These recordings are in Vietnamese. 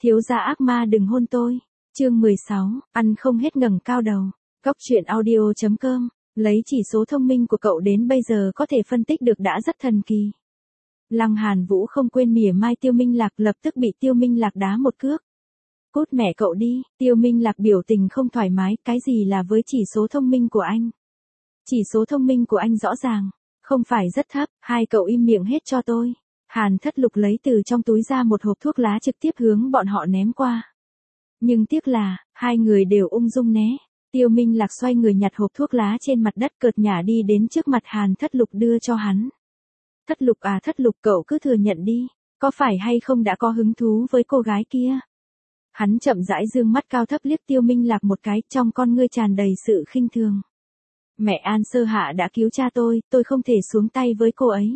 Thiếu gia ác ma đừng hôn tôi. Chương 16, ăn không hết ngẩng cao đầu. Góc truyện audio.com, lấy chỉ số thông minh của cậu đến bây giờ có thể phân tích được đã rất thần kỳ. Lăng Hàn Vũ không quên mỉa mai Tiêu Minh Lạc, lập tức bị Tiêu Minh Lạc đá một cước. Cút mẹ cậu đi. Tiêu Minh Lạc biểu tình không thoải mái, cái gì là với chỉ số thông minh của anh? Chỉ số thông minh của anh rõ ràng không phải rất thấp, hai cậu im miệng hết cho tôi. Hàn Thất Lục lấy từ trong túi ra một hộp thuốc lá trực tiếp hướng bọn họ ném qua. Nhưng tiếc là, hai người đều ung dung né. Tiêu Minh Lạc xoay người nhặt hộp thuốc lá trên mặt đất, cợt nhả đi đến trước mặt Hàn Thất Lục đưa cho hắn. Thất Lục à, Thất Lục, cậu cứ thừa nhận đi, có phải hay không đã có hứng thú với cô gái kia? Hắn chậm rãi dương mắt cao thấp liếc Tiêu Minh Lạc một cái, trong con ngươi tràn đầy sự khinh thường. Mẹ An Sơ Hạ đã cứu cha tôi không thể xuống tay với cô ấy.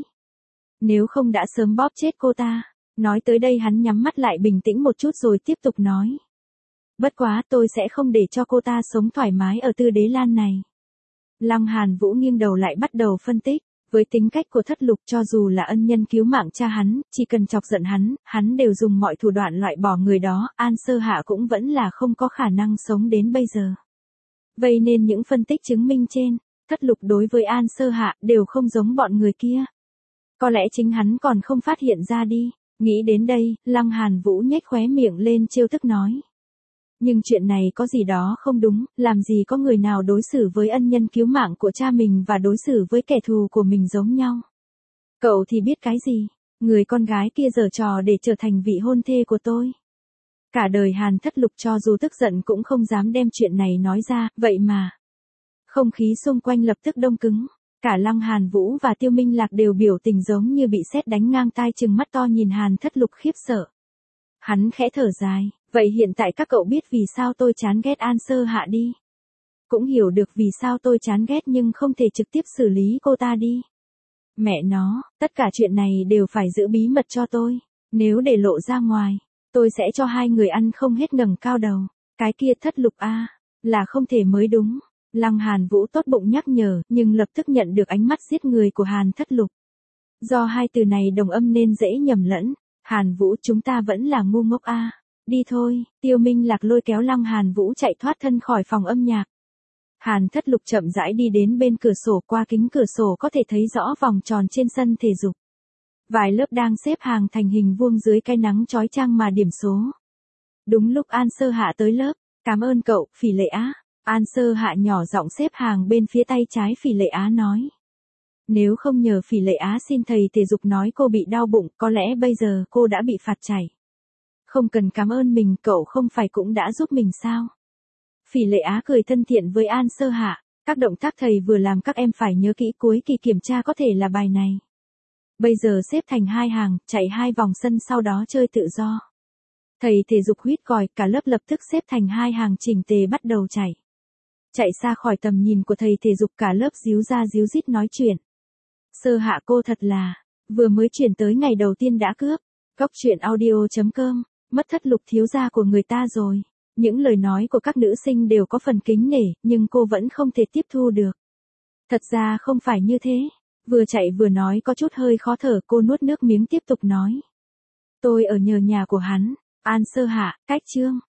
Nếu không đã sớm bóp chết cô ta. Nói tới đây hắn nhắm mắt lại bình tĩnh một chút rồi tiếp tục nói. Bất quá tôi sẽ không để cho cô ta sống thoải mái ở Tư Đế Lan này. Lăng Hàn Vũ nghiêng đầu lại bắt đầu phân tích. Với tính cách của Thất Lục, cho dù là ân nhân cứu mạng cha hắn, chỉ cần chọc giận hắn đều dùng mọi thủ đoạn loại bỏ người đó, An Sơ Hạ cũng vẫn là không có khả năng sống đến bây giờ. Vậy nên những phân tích chứng minh trên, Thất Lục đối với An Sơ Hạ đều không giống bọn người kia. Có lẽ chính hắn còn không phát hiện ra đi. Nghĩ đến đây, Lăng Hàn Vũ nhếch khóe miệng lên trêu tức nói. Nhưng chuyện này có gì đó không đúng, làm gì có người nào đối xử với ân nhân cứu mạng của cha mình và đối xử với kẻ thù của mình giống nhau. Cậu thì biết cái gì, người con gái kia giở trò để trở thành vị hôn thê của tôi. Cả đời Hàn Thất Lục cho dù tức giận cũng không dám đem chuyện này nói ra, vậy mà. Không khí xung quanh lập tức đông cứng. Cả Lăng Hàn Vũ và Tiêu Minh Lạc đều biểu tình giống như bị sét đánh ngang tai, trừng mắt to nhìn Hàn Thất Lục khiếp sợ. Hắn khẽ thở dài, vậy hiện tại các cậu biết vì sao tôi chán ghét An Sơ Hạ đi. Cũng hiểu được vì sao tôi chán ghét nhưng không thể trực tiếp xử lý cô ta đi. Mẹ nó, tất cả chuyện này đều phải giữ bí mật cho tôi. Nếu để lộ ra ngoài, tôi sẽ cho hai người ăn không hết ngẩng cao đầu. Cái kia Thất Lục a, là không thể mới đúng. Lăng Hàn Vũ tốt bụng nhắc nhở, nhưng lập tức nhận được ánh mắt giết người của Hàn Thất Lục. Do hai từ này đồng âm nên dễ nhầm lẫn. Hàn Vũ, chúng ta vẫn là ngu ngốc a. Đi thôi. Tiêu Minh Lạc lôi kéo Lăng Hàn Vũ chạy thoát thân khỏi phòng âm nhạc. Hàn Thất Lục chậm rãi đi đến bên cửa sổ, qua kính cửa sổ có thể thấy rõ vòng tròn trên sân thể dục. Vài lớp đang xếp hàng thành hình vuông dưới cái nắng chói chang mà điểm số. Đúng lúc An Sơ Hạ tới lớp. Cảm ơn cậu, Phỉ Lệ Á. An Sơ Hạ nhỏ giọng xếp hàng bên phía tay trái Phỉ Lệ Á nói. Nếu không nhờ Phỉ Lệ Á xin thầy thể dục nói cô bị đau bụng, có lẽ bây giờ cô đã bị phạt chảy. Không cần cảm ơn mình, cậu không phải cũng đã giúp mình sao? Phỉ Lệ Á cười thân thiện với An Sơ Hạ. Các động tác thầy vừa làm các em phải nhớ kỹ, cuối kỳ kiểm tra có thể là bài này. Bây giờ xếp thành hai hàng, chạy 2 vòng sân sau đó chơi tự do. Thầy thể dục huýt còi, cả lớp lập tức xếp thành 2 hàng chỉnh tề bắt đầu chạy. Chạy xa khỏi tầm nhìn của thầy thể dục, cả lớp díu ra díu dít nói chuyện. Sơ Hạ cô thật là, vừa mới chuyển tới ngày đầu tiên đã cướp. Góc truyện audio.com, mất Thất Lục thiếu gia của người ta rồi. Những lời nói của các nữ sinh đều có phần kính nể, nhưng cô vẫn không thể tiếp thu được. Thật ra không phải như thế. Vừa chạy vừa nói có chút hơi khó thở, cô nuốt nước miếng tiếp tục nói. Tôi ở nhờ nhà của hắn. An Sơ Hạ, cách chương.